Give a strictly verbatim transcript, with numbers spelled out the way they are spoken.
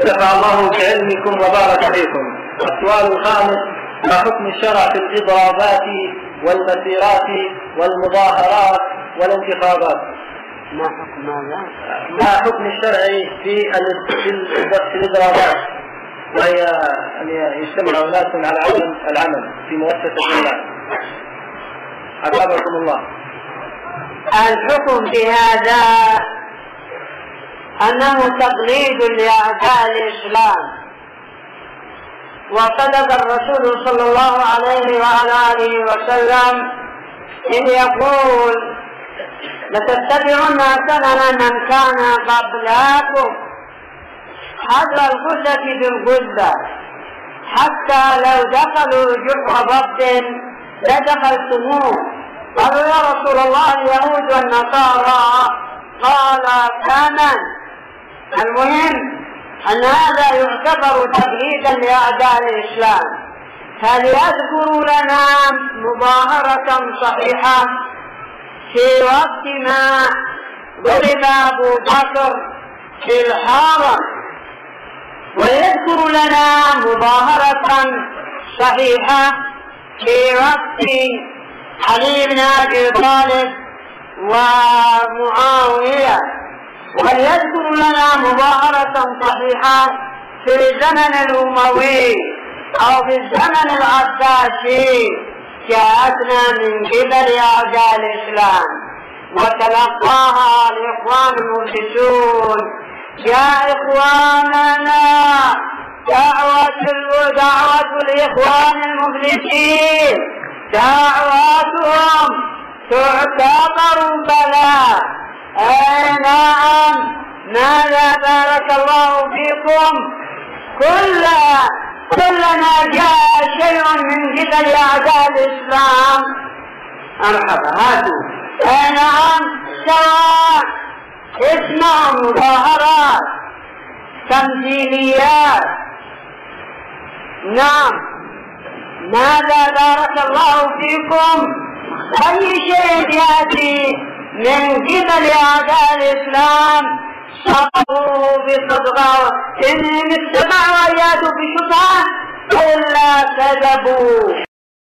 نفع الله بعلمكم وبارك فيكم. السؤال الخامس: ما حكم الشرع في الإضرابات والمسيرات والمظاهرات والانتخابات؟ ما حكم ماذا؟ ما حكم الشرع في في الإضرابات، وهي أن يجتمع ناس على عدم العمل في مؤسسة ما؟ أكرمكم الله. الحكم في هذا أنه تقليد لأعداء الإسلام، وصدق الرسول صلى الله عليه وعلى آله وسلم إذ يقول: لتتبعن سنن من كان قبلكم حذر الغلة بالغلة، حتى لو دخلوا جحر ضب لدخلتموه. قالوا: يا رسول الله اليهود والنصارى. قال: كمن؟ المهم أن هذا يعتبر تقليدا لأعداء الإسلام. فليذكروا لنا مظاهرة صحيحة في وقت ما ضرب أبو بكر في الحرم، ويذكر لنا مظاهرة صحيحة في وقت علي بن أبي طالب ومعاوية، وليذكر لنا مظاهرة صحيحة في الزمن الأموي أو في الزمن العباسي جاءتنا من قبل أعداء الإسلام وتلقاها الإخوان المفلسون. يا إخواننا، دعوة دعوة الإخوان المفلسين دعواتهم تعتبر بلاء. أي نعم، ماذا بارك الله فيكم. كل كلما جاء شيء من قبل أعداء الإسلام مرحبا هاتوا. أي نعم، سواء اسمها مظاهرات، تمثيليات. نعم، ماذا بارك الله فيكم. أي شيء يأتي من قبل أعداء الإسلام صبروا بصدقة، إن اتبعوا وياتوا بشبهة إلا كذبوا.